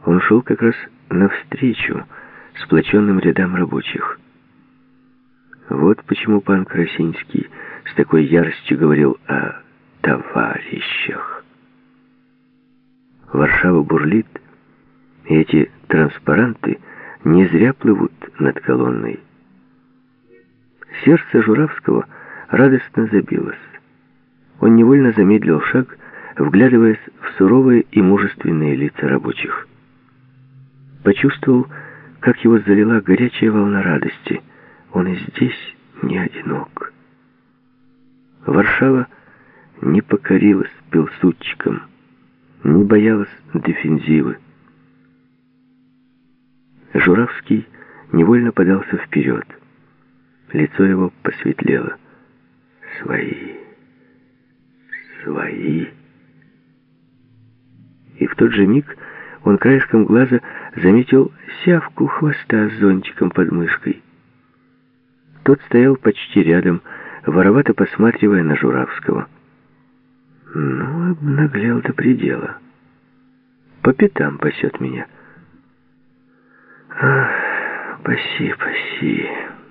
Он шел как раз навстречу сплоченным рядам рабочих. Вот почему пан Красинский с такой яростью говорил о товарищах. Варшава бурлит, и эти транспаранты не зря плывут над колонной. Сердце Журавского радостно забилось. Он невольно замедлил шаг, вглядываясь в суровые и мужественные лица рабочих. Почувствовал, как его залила горячая волна радости. Он и здесь не одинок. Варшава не покорилась пилсудчикам, не боялась дефензивы. Журавский невольно подался вперед. Лицо его посветлело. Свои, свои. И в тот же миг он краешком глаза заметил Сявку Хвоста с зонтиком под мышкой. Тот стоял почти рядом, воровато посматривая на Журавского. Ну, обнаглел до предела. По пятам пасет меня. Ах, паси, паси.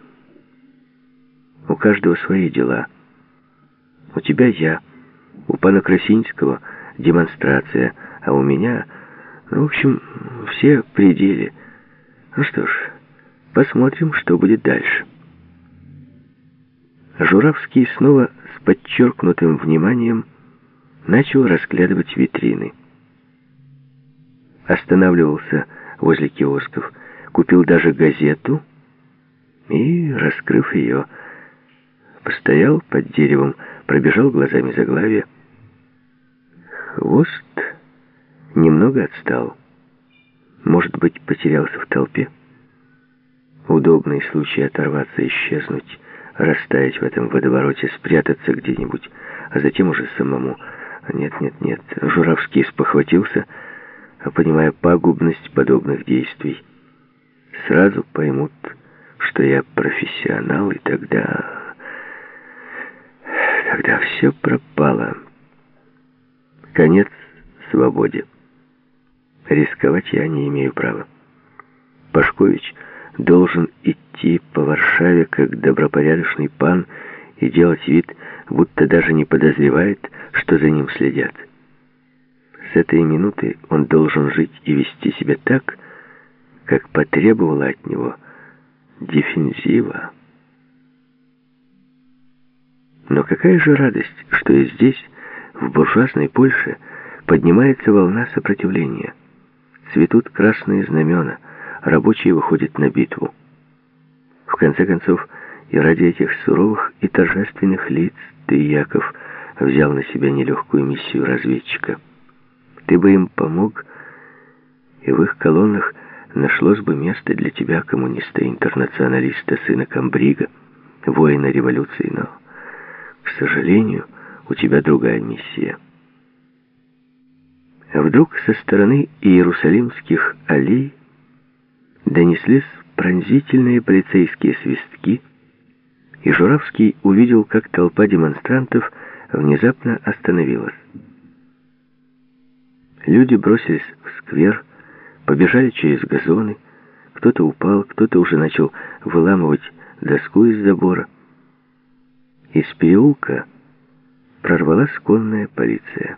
У каждого свои дела. У тебя я, у пана Красинского демонстрация, а у меня, ну, в общем, все при деле. Ну что ж, посмотрим, что будет дальше. Журавский снова с подчеркнутым вниманием начал разглядывать витрины. Останавливался возле киосков, купил даже газету и, раскрыв ее, постоял под деревом, пробежал глазами заглавие. Хвост немного отстал. Может быть, потерялся в толпе? Удобный случай оторваться, исчезнуть, растаять в этом водовороте, спрятаться где-нибудь, а затем уже самому. Нет. Журавский спохватился, понимая пагубность подобных действий. Сразу поймут, что я профессионал, и тогда все пропало. Конец свободе. Рисковать я не имею права. Пашкович должен идти по Варшаве как добропорядочный пан и делать вид, будто даже не подозревает, что за ним следят. С этой минуты он должен жить и вести себя так, как потребовала от него дефензива. Но какая же радость, что и здесь, в буржуазной Польше, поднимается волна сопротивления. Цветут красные знамена, рабочие выходят на битву. В конце концов, и ради этих суровых и торжественных лиц ты, Яков, взял на себя нелегкую миссию разведчика. Ты бы им помог, и в их колоннах нашлось бы место для тебя, коммуниста-интернационалиста, сына комбрига, воина революции, но, к сожалению, у тебя другая миссия. А вдруг со стороны Иерусалимских аллей донеслись пронзительные полицейские свистки, и Журавский увидел, как толпа демонстрантов внезапно остановилась. Люди бросились в сквер, побежали через газоны, кто-то упал, кто-то уже начал выламывать доску из забора. Из переулка прорвалась конная полиция.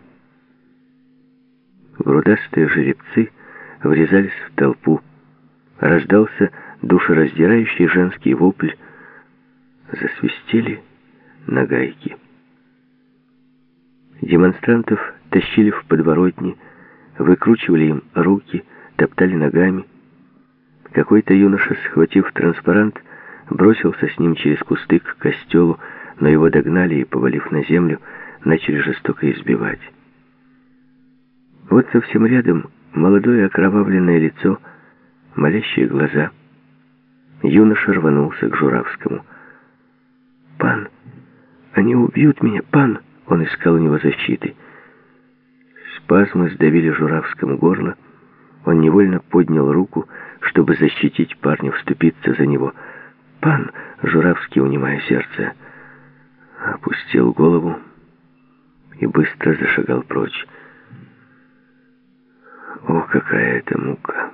Грудастые жеребцы врезались в толпу. Раздался душераздирающий женский вопль. Засвистели нагайки. Демонстрантов тащили в подворотни, выкручивали им руки, топтали ногами. Какой-то юноша, схватив транспарант, бросился с ним через кусты к костелу, но его догнали и, повалив на землю, начали жестоко избивать. Вот совсем рядом молодое окровавленное лицо, молящие глаза. Юноша рванулся к Журавскому. «Пан, они убьют меня, пан!» Он искал у него защиты. Спазмы сдавили Журавскому горло. Он невольно поднял руку, чтобы защитить парня, вступиться за него. «Пан!» — Журавский, унимая сердце, опустил голову и быстро зашагал прочь. О, какая это мука!